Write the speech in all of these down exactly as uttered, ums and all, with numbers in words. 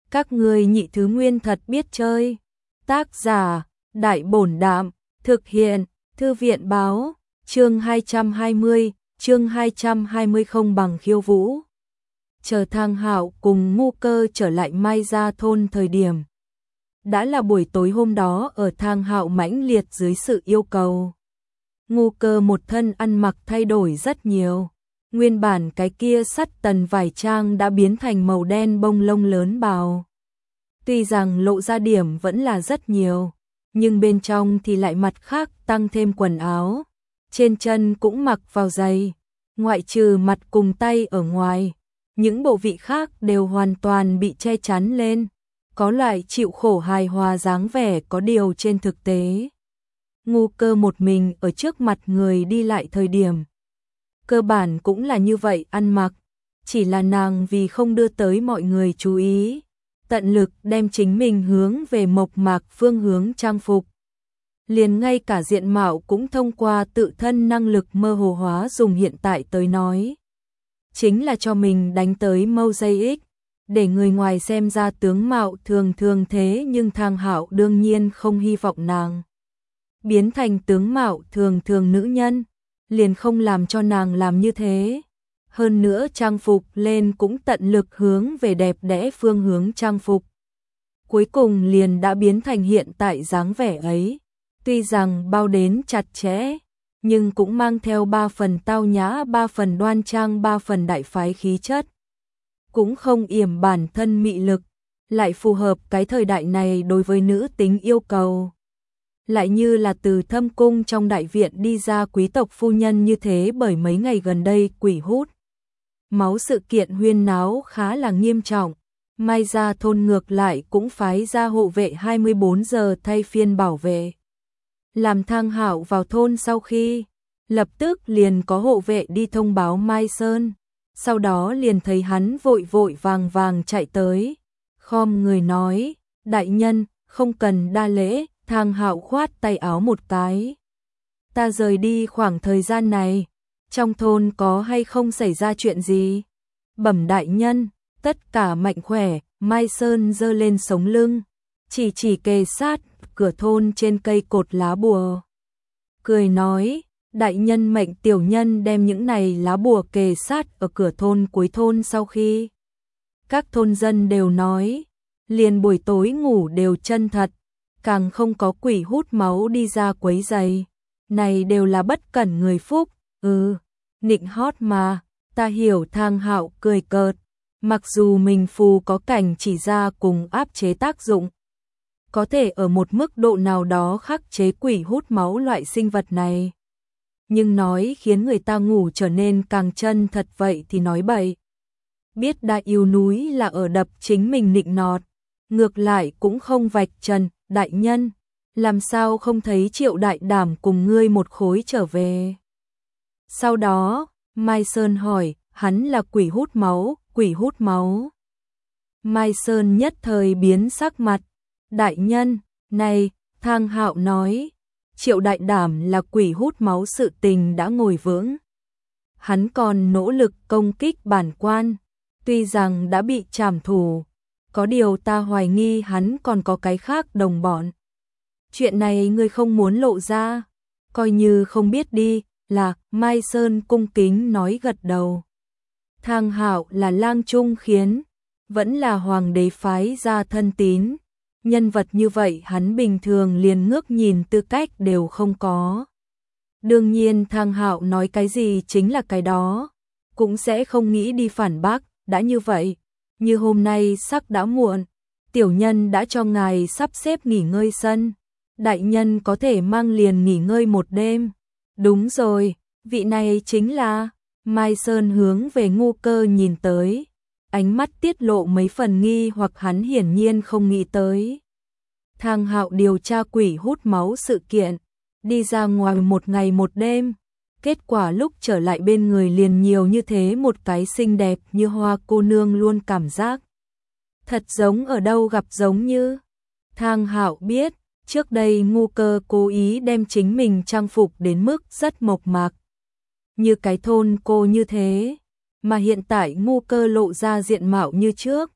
Các ngươi nhị thứ nguyên thật biết chơi. Tác giả, Đại Bổn Đạm, thực hiện, Thư viện Báo, chương hai trăm hai mươi, chương hai trăm hai mươi không bằng khiêu vũ. Chờ Thang Hạo cùng Ngu Cơ trở lại Mai Gia thôn thời điểm. Đã là buổi tối hôm đó ở Thang Hạo mãnh liệt dưới sự yêu cầu. Ngu Cơ một thân ăn mặc thay đổi rất nhiều. Nguyên bản cái kia sắt tần vải trang đã biến thành màu đen bông lông lớn bào. Tuy rằng lộ ra điểm vẫn là rất nhiều, nhưng bên trong thì lại mặt khác tăng thêm quần áo. Trên chân cũng mặc vào giày, ngoại trừ mặt cùng tay ở ngoài. Những bộ vị khác đều hoàn toàn bị che chắn lên, có loại chịu khổ hài hòa dáng vẻ có điều trên thực tế. Ngu Cơ một mình ở trước mặt người đi lại thời điểm. Cơ bản cũng là như vậy ăn mặc, chỉ là nàng vì không đưa tới mọi người chú ý, tận lực đem chính mình hướng về mộc mạc phương hướng trang phục. Liền ngay cả diện mạo cũng thông qua tự thân năng lực mơ hồ hóa dùng hiện tại tới nói. Chính là cho mình đánh tới mâu dây ích, để người ngoài xem ra tướng mạo thường thường thế, nhưng Thang Hạo đương nhiên không hy vọng nàng biến thành tướng mạo thường thường nữ nhân, liền không làm cho nàng làm như thế. Hơn nữa trang phục lên cũng tận lực hướng về đẹp đẽ phương hướng trang phục. Cuối cùng liền đã biến thành hiện tại dáng vẻ ấy, tuy rằng bao đến chặt chẽ, nhưng cũng mang theo ba phần tao nhã, ba phần đoan trang, ba phần đại phái khí chất. Cũng không yểm bản thân mị lực, lại phù hợp cái thời đại này đối với nữ tính yêu cầu. Lại như là từ thâm cung trong đại viện đi ra quý tộc phu nhân như thế, bởi mấy ngày gần đây quỷ hút máu sự kiện huyên náo khá là nghiêm trọng. Mai Gia thôn ngược lại cũng phái ra hộ vệ hai mươi bốn giờ thay phiên bảo vệ. Làm Thang Hạo vào thôn sau khi, lập tức liền có hộ vệ đi thông báo Mai Sơn, sau đó liền thấy hắn vội vội vàng vàng chạy tới, khom người nói, đại nhân, không cần đa lễ. Thang Hạo khoát tay áo một cái. Ta rời đi khoảng thời gian này, trong thôn có hay không xảy ra chuyện gì? Bẩm đại nhân, tất cả mạnh khỏe. Mai Sơn giơ lên sống lưng, chỉ chỉ kề sát cửa thôn trên cây cột lá bùa. Cười nói, đại nhân mệnh tiểu nhân đem những này lá bùa kề sát ở cửa thôn cuối thôn. Sau khi các thôn dân đều nói, liền buổi tối ngủ đều chân thật, càng không có quỷ hút máu đi ra quấy rầy. Này đều là bất cẩn người phúc. Ừ, nịnh hót mà, ta hiểu. Thang Hạo cười cợt, mặc dù mình phù có cảnh chỉ ra cùng áp chế tác dụng, có thể ở một mức độ nào đó khắc chế quỷ hút máu loại sinh vật này, nhưng nói khiến người ta ngủ trở nên càng chân thật vậy thì nói bậy. Biết đại yêu núi là ở đập chính mình nịnh nọt, ngược lại cũng không vạch trần. Đại nhân, làm sao không thấy Triệu đại đảm cùng ngươi một khối trở về? Sau đó, Mai Sơn hỏi, hắn là quỷ hút máu, quỷ hút máu. Mai Sơn nhất thời biến sắc mặt. Đại nhân, này, Thang Hạo nói, Triệu đại đảm là quỷ hút máu sự tình đã ngồi vững. Hắn còn nỗ lực công kích bản quan, tuy rằng đã bị trảm thủ. Có điều ta hoài nghi hắn còn có cái khác đồng bọn. Chuyện này ngươi không muốn lộ ra, coi như không biết đi. Là, Mai Sơn cung kính nói gật đầu. Thang Hạo là lang trung khiến, vẫn là hoàng đế phái ra thân tín. Nhân vật như vậy hắn bình thường liền ngước nhìn tư cách đều không có. Đương nhiên Thang Hạo nói cái gì chính là cái đó, cũng sẽ không nghĩ đi phản bác. Đã như vậy, như hôm nay sắc đã muộn, tiểu nhân đã cho ngài sắp xếp nghỉ ngơi sân, đại nhân có thể mang liền nghỉ ngơi một đêm. Đúng rồi, vị này chính là. Mai Sơn hướng về Ngu Cơ nhìn tới, ánh mắt tiết lộ mấy phần nghi hoặc, hắn hiển nhiên không nghĩ tới. Thang Hạo điều tra quỷ hút máu sự kiện, đi ra ngoài một ngày một đêm, kết quả lúc trở lại bên người liền nhiều như thế một cái xinh đẹp như hoa cô nương, luôn cảm giác thật giống ở đâu gặp giống như. Thang Hạo biết, trước đây Ngu Cơ cố ý đem chính mình trang phục đến mức rất mộc mạc, như cái thôn cô như thế, mà hiện tại Ngu Cơ lộ ra diện mạo như trước,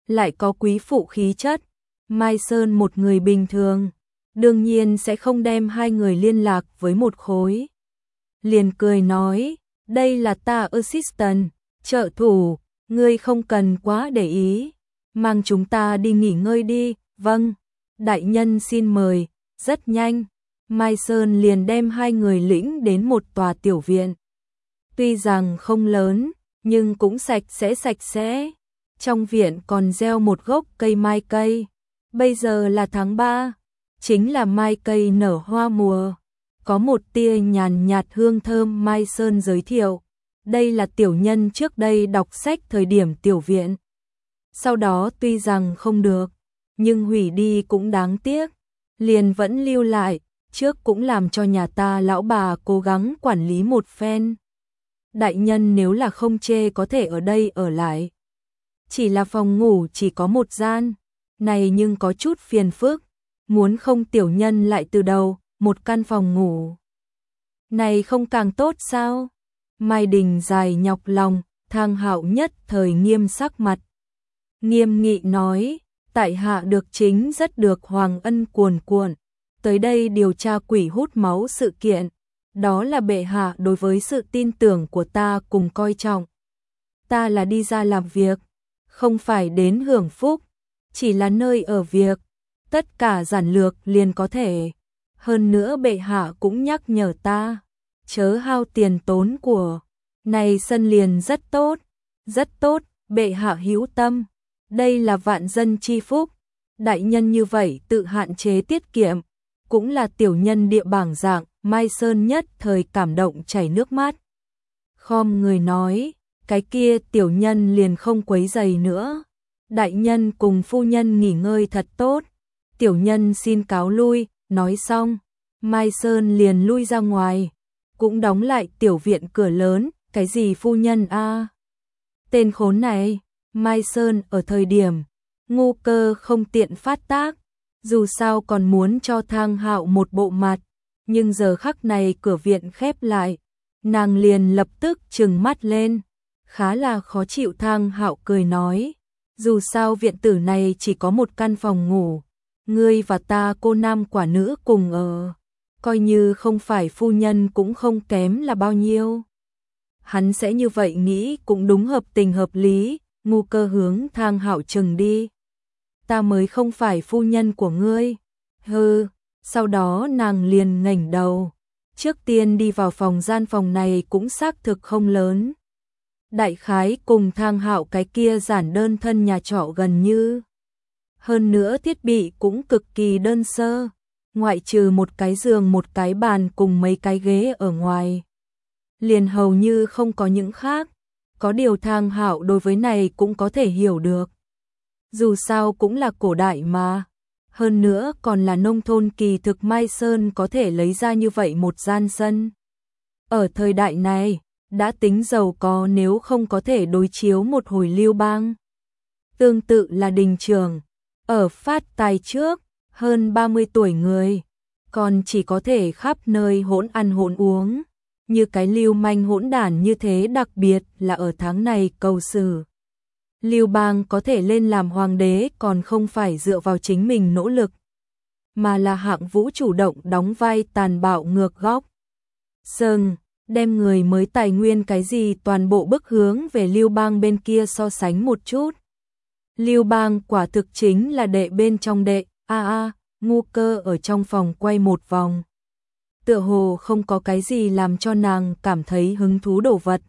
lại có quý phụ khí chất. Mai Sơn một người bình thường, đương nhiên sẽ không đem hai người liên lạc với một khối. Liền cười nói, đây là ta assistant, trợ thủ, ngươi không cần quá để ý, mang chúng ta đi nghỉ ngơi đi. Vâng, đại nhân xin mời. Rất nhanh, Mai Sơn liền đem hai người lĩnh đến một tòa tiểu viện. Tuy rằng không lớn, nhưng cũng sạch sẽ sạch sẽ. Trong viện còn gieo một gốc cây mai cây. Bây giờ là tháng ba, chính là mai cây nở hoa mùa. Có một tia nhàn nhạt hương thơm. Mai Sơn giới thiệu, đây là tiểu nhân trước đây đọc sách thời điểm tiểu viện. Sau đó tuy rằng không được, nhưng hủy đi cũng đáng tiếc, liền vẫn lưu lại, trước cũng làm cho nhà ta lão bà cố gắng quản lý một phen. Đại nhân nếu là không chê có thể ở đây ở lại. Chỉ là phòng ngủ chỉ có một gian, này nhưng có chút phiền phức, muốn không tiểu nhân lại từ đầu, một căn phòng ngủ. Này không càng tốt sao? Mai Đình dài nhọc lòng, Thang Hạo nhất thời nghiêm sắc mặt. Nghiêm nghị nói, tại hạ được chính rất được Hoàng Ân cuồn cuộn, tới đây điều tra quỷ hút máu sự kiện. Đó là bệ hạ đối với sự tin tưởng của ta cùng coi trọng. Ta là đi ra làm việc, không phải đến hưởng phúc, chỉ là nơi ở việc, tất cả giản lược liền có thể. Hơn nữa bệ hạ cũng nhắc nhở ta, chớ hao tiền tốn của. Này sân liền rất tốt, rất tốt, bệ hạ hữu tâm, đây là vạn dân chi phúc. Đại nhân như vậy tự hạn chế tiết kiệm, cũng là tiểu nhân địa bảng dạng. Mai Sơn nhất thời cảm động chảy nước mắt. Khom người nói, cái kia tiểu nhân liền không quấy rầy nữa. Đại nhân cùng phu nhân nghỉ ngơi thật tốt, tiểu nhân xin cáo lui. Nói xong, Mai Sơn liền lui ra ngoài, cũng đóng lại tiểu viện cửa lớn. Cái gì phu nhân a? À? Tên khốn này. Mai Sơn ở thời điểm ngu cơ không tiện phát tác, dù sao còn muốn cho Thang Hạo một bộ mặt, nhưng giờ khắc này cửa viện khép lại, nàng liền lập tức trừng mắt lên, khá là khó chịu. Thang Hạo cười nói, dù sao viện tử này chỉ có một căn phòng ngủ, ngươi và ta cô nam quả nữ cùng ở, coi như không phải phu nhân cũng không kém là bao nhiêu. Hắn sẽ như vậy nghĩ cũng đúng, hợp tình hợp lý. Ngu cơ hướng Thang Hạo trừng đi, ta mới không phải phu nhân của ngươi. Hừ. Sau đó nàng liền ngẩng đầu, trước tiên đi vào phòng. Gian phòng này cũng xác thực không lớn, đại khái cùng Thang Hạo cái kia giản đơn thân nhà trọ gần như. Hơn nữa thiết bị cũng cực kỳ đơn sơ, ngoại trừ một cái giường, một cái bàn cùng mấy cái ghế ở ngoài, liền hầu như không có những khác. Có điều Thang Hạo đối với này cũng có thể hiểu được, dù sao cũng là cổ đại mà, hơn nữa còn là nông thôn, kỳ thực Mai Sơn có thể lấy ra như vậy một gian sân. Ở thời đại này, đã tính giàu có, nếu không có thể đối chiếu một hồi Lưu Bang. Tương tự là Đình Trường, ở phát tài trước, hơn ba mươi tuổi người, còn chỉ có thể khắp nơi hỗn ăn hỗn uống, như cái lưu manh hỗn đản như thế. Đặc biệt là ở tháng này cầu sử, Lưu Bang có thể lên làm hoàng đế còn không phải dựa vào chính mình nỗ lực, mà là Hạng Vũ chủ động đóng vai tàn bạo ngược góc. Sơn, đem người mới tài nguyên cái gì toàn bộ bức hướng về Lưu Bang bên kia so sánh một chút. Lưu Bang quả thực chính là đệ bên trong đệ. A a, ngu cơ ở trong phòng quay một vòng, tựa hồ không có cái gì làm cho nàng cảm thấy hứng thú đồ vật.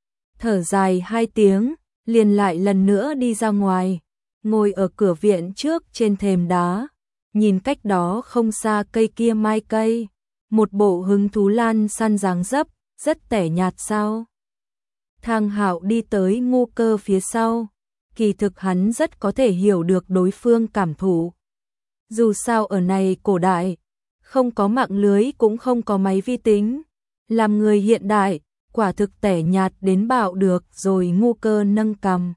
Thở dài hai tiếng, liền lại lần nữa đi ra ngoài, ngồi ở cửa viện trước trên thềm đá, nhìn cách đó không xa cây kia mai cây, một bộ hứng thú lan săn dáng dấp, rất tẻ nhạt sao. Thang Hạo đi tới ngu cơ phía sau, kỳ thực hắn rất có thể hiểu được đối phương cảm thụ. Dù sao ở này cổ đại, không có mạng lưới cũng không có máy vi tính, làm người hiện đại, quả thực tẻ nhạt đến bạo được rồi. Ngu cơ nâng cằm,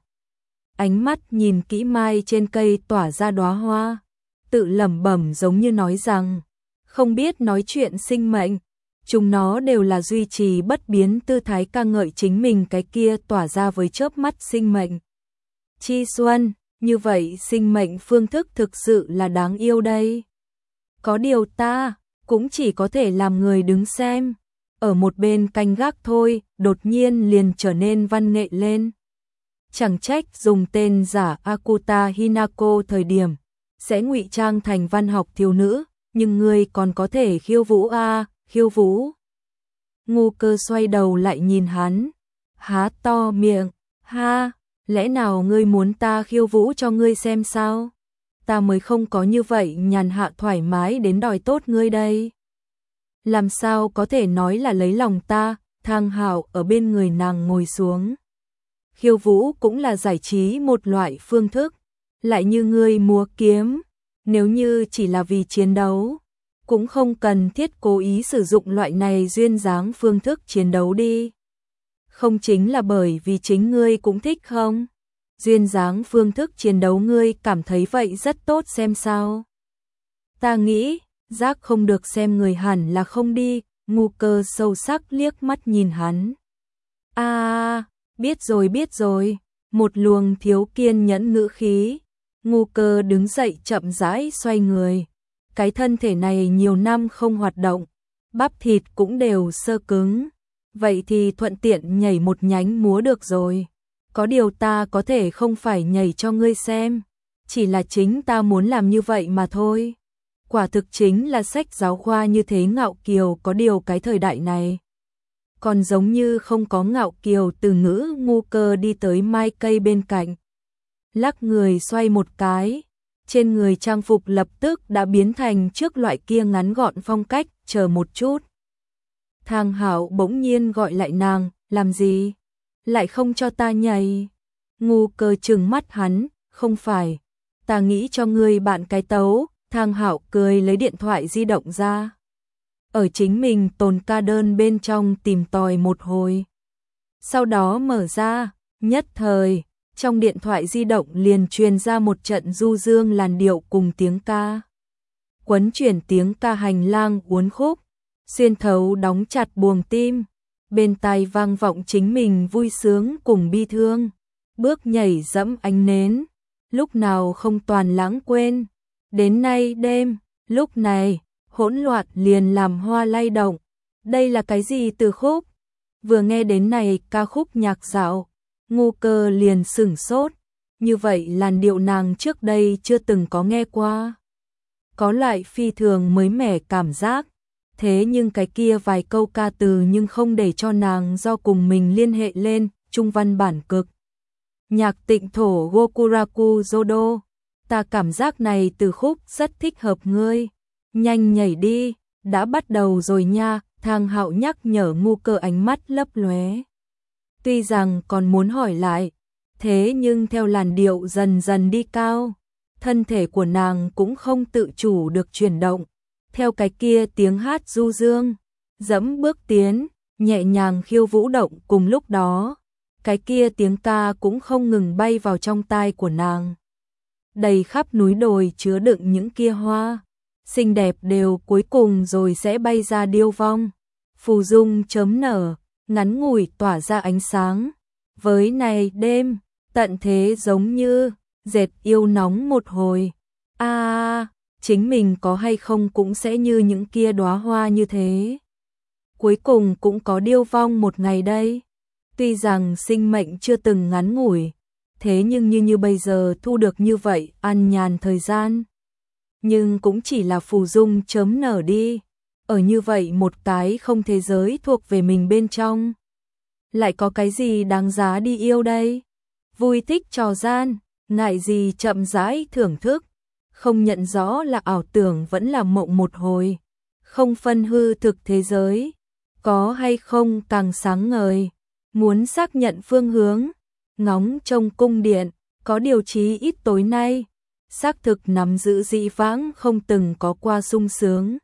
ánh mắt nhìn kỹ mai trên cây tỏa ra đóa hoa, tự lẩm bẩm giống như nói rằng, không biết nói chuyện sinh mệnh, chúng nó đều là duy trì bất biến tư thái ca ngợi chính mình cái kia tỏa ra với chớp mắt sinh mệnh. Chi xuân, như vậy sinh mệnh phương thức thực sự là đáng yêu đây. Có điều ta cũng chỉ có thể làm người đứng xem, ở một bên canh gác thôi, đột nhiên liền trở nên văn nghệ lên. Chẳng trách dùng tên giả Akuta Hinako thời điểm sẽ ngụy trang thành văn học thiếu nữ, nhưng ngươi còn có thể khiêu vũ à, khiêu vũ. Ngu Cơ xoay đầu lại nhìn hắn, há to miệng, ha, lẽ nào ngươi muốn ta khiêu vũ cho ngươi xem sao? Ta mới không có như vậy nhàn hạ thoải mái đến đòi tốt ngươi đây. Làm sao có thể nói là lấy lòng ta? Thang Hạo ở bên người nàng ngồi xuống. Khiêu vũ cũng là giải trí một loại phương thức, lại như ngươi múa kiếm, nếu như chỉ là vì chiến đấu, cũng không cần thiết cố ý sử dụng loại này duyên dáng phương thức chiến đấu đi. Không chính là bởi vì chính ngươi cũng thích không? Duyên dáng phương thức chiến đấu ngươi cảm thấy vậy rất tốt xem sao? Ta nghĩ, giác không được xem người hẳn là không đi. Ngu Cơ sâu sắc liếc mắt nhìn hắn. À, biết rồi biết rồi, một luồng thiếu kiên nhẫn ngữ khí. Ngu Cơ đứng dậy chậm rãi xoay người. Cái thân thể này nhiều năm không hoạt động, bắp thịt cũng đều sơ cứng. Vậy thì thuận tiện nhảy một nhánh múa được rồi. Có điều ta có thể không phải nhảy cho ngươi xem, chỉ là chính ta muốn làm như vậy mà thôi. Quả thực chính là sách giáo khoa như thế ngạo kiều, có điều cái thời đại này còn giống như không có ngạo kiều từ ngữ. Ngu Cơ đi tới mai cây bên cạnh, lắc người xoay một cái, trên người trang phục lập tức đã biến thành trước loại kia ngắn gọn phong cách. Chờ một chút. Thang Hạo bỗng nhiên gọi lại nàng, làm gì? Lại không cho ta nhảy? Ngu Cơ trừng mắt hắn, không phải, ta nghĩ cho ngươi bạn cái tấu. Thang Hạo cười lấy điện thoại di động ra, ở chính mình tồn ca đơn bên trong tìm tòi một hồi. Sau đó mở ra, nhất thời, trong điện thoại di động liền truyền ra một trận du dương làn điệu cùng tiếng ca. Quấn chuyển tiếng ca hành lang uốn khúc, xuyên thấu đóng chặt buồng tim, bên tai vang vọng chính mình vui sướng cùng bi thương, bước nhảy dẫm ánh nến, lúc nào không toàn lãng quên. Đến nay đêm, lúc này, hỗn loạn liền làm hoa lay động. Đây là cái gì từ khúc? Vừa nghe đến này ca khúc nhạc dạo, Ngu Cơ liền sửng sốt. Như vậy làn điệu nàng trước đây chưa từng có nghe qua. Có loại phi thường mới mẻ cảm giác. Thế nhưng cái kia vài câu ca từ nhưng không để cho nàng do cùng mình liên hệ lên. Trung văn bản cực nhạc tịnh thổ Gokuraku Jodo. Ta cảm giác này từ khúc rất thích hợp ngươi. Nhanh nhảy đi, đã bắt đầu rồi nha. Thang Hạo nhắc nhở Ngu Cơ, ánh mắt lấp lóe. Tuy rằng còn muốn hỏi lại, thế nhưng theo làn điệu dần dần đi cao, thân thể của nàng cũng không tự chủ được chuyển động. Theo cái kia tiếng hát du dương, dẫm bước tiến, nhẹ nhàng khiêu vũ động. Cùng lúc đó, cái kia tiếng ca cũng không ngừng bay vào trong tai của nàng. Đầy khắp núi đồi chứa đựng những kia hoa xinh đẹp đều cuối cùng rồi sẽ bay ra điêu vong, phù dung chớm nở, ngắn ngủi tỏa ra ánh sáng. Với này đêm, tận thế giống như dệt yêu nóng một hồi. A, à, chính mình có hay không cũng sẽ như những kia đóa hoa như thế. Cuối cùng cũng có điêu vong một ngày đây. Tuy rằng sinh mệnh chưa từng ngắn ngủi, thế nhưng như như bây giờ thu được như vậy an nhàn thời gian, nhưng cũng chỉ là phù dung chớm nở đi. Ở như vậy một cái không thế giới thuộc về mình bên trong, lại có cái gì đáng giá đi yêu đây? Vui thích trò gian, ngại gì chậm rãi thưởng thức, không nhận rõ là ảo tưởng vẫn là mộng một hồi, không phân hư thực thế giới, có hay không càng sáng ngời. Muốn xác nhận phương hướng, ngóng trông cung điện, có điều chí ít tối nay, xác thực nắm giữ dị vãng không từng có qua sung sướng.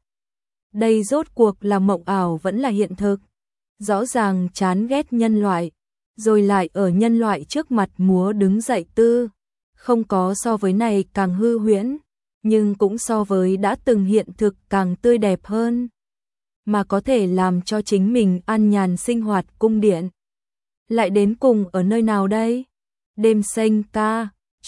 Đây rốt cuộc là mộng ảo vẫn là hiện thực? Rõ ràng chán ghét nhân loại, rồi lại ở nhân loại trước mặt múa đứng dậy tư. Không có so với này càng hư huyễn, nhưng cũng so với đã từng hiện thực càng tươi đẹp hơn. Mà có thể làm cho chính mình an nhàn sinh hoạt cung điện. Lại đến cùng ở nơi nào đây? Đêm xanh ca,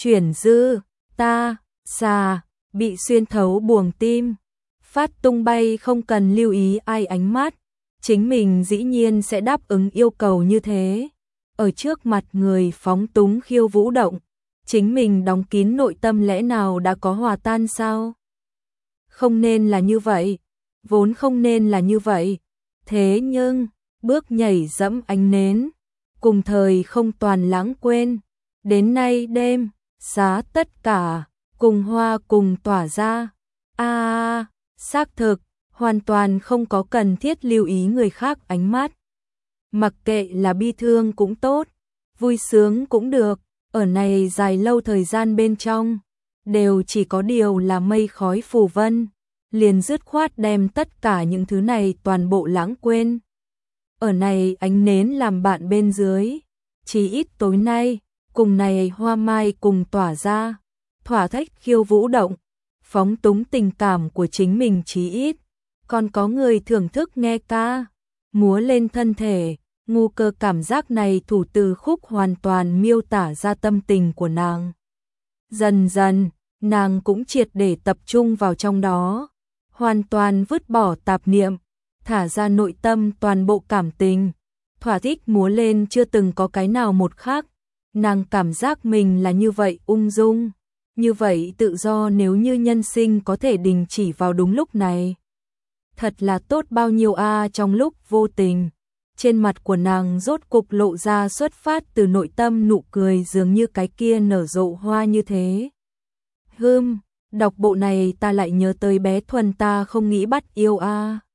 chuyển dư, ta, xà, bị xuyên thấu buồng tim, phát tung bay không cần lưu ý ai ánh mắt, chính mình dĩ nhiên sẽ đáp ứng yêu cầu như thế. Ở trước mặt người phóng túng khiêu vũ động, chính mình đóng kín nội tâm lẽ nào đã có hòa tan sao? Không nên là như vậy, vốn không nên là như vậy. Thế nhưng, bước nhảy dẫm ánh nến, cùng thời không toàn lãng quên, đến nay đêm, giá tất cả, cùng hoa cùng tỏa ra. A à, xác thực, hoàn toàn không có cần thiết lưu ý người khác ánh mắt. Mặc kệ là bi thương cũng tốt, vui sướng cũng được, ở này dài lâu thời gian bên trong, đều chỉ có điều là mây khói phù vân, liền dứt khoát đem tất cả những thứ này toàn bộ lãng quên. Ở này ánh nến làm bạn bên dưới, chỉ ít tối nay, cùng này hoa mai cùng tỏa ra, thỏa thích khiêu vũ động, phóng túng tình cảm của chính mình chí ít, còn có người thưởng thức nghe ca, múa lên thân thể. Ngu Cơ cảm giác này thủ từ khúc hoàn toàn miêu tả ra tâm tình của nàng. Dần dần, nàng cũng triệt để tập trung vào trong đó, hoàn toàn vứt bỏ tạp niệm, thả ra nội tâm toàn bộ cảm tình, thỏa thích múa lên chưa từng có cái nào một khác. Nàng cảm giác mình là như vậy ung dung, như vậy tự do, nếu như nhân sinh có thể đình chỉ vào đúng lúc này. Thật là tốt bao nhiêu a. Trong lúc vô tình, trên mặt của nàng rốt cục lộ ra xuất phát từ nội tâm nụ cười, dường như cái kia nở rộ hoa như thế. Hừm, đọc bộ này ta lại nhớ tới bé Thuần, ta không nghĩ bắt yêu a.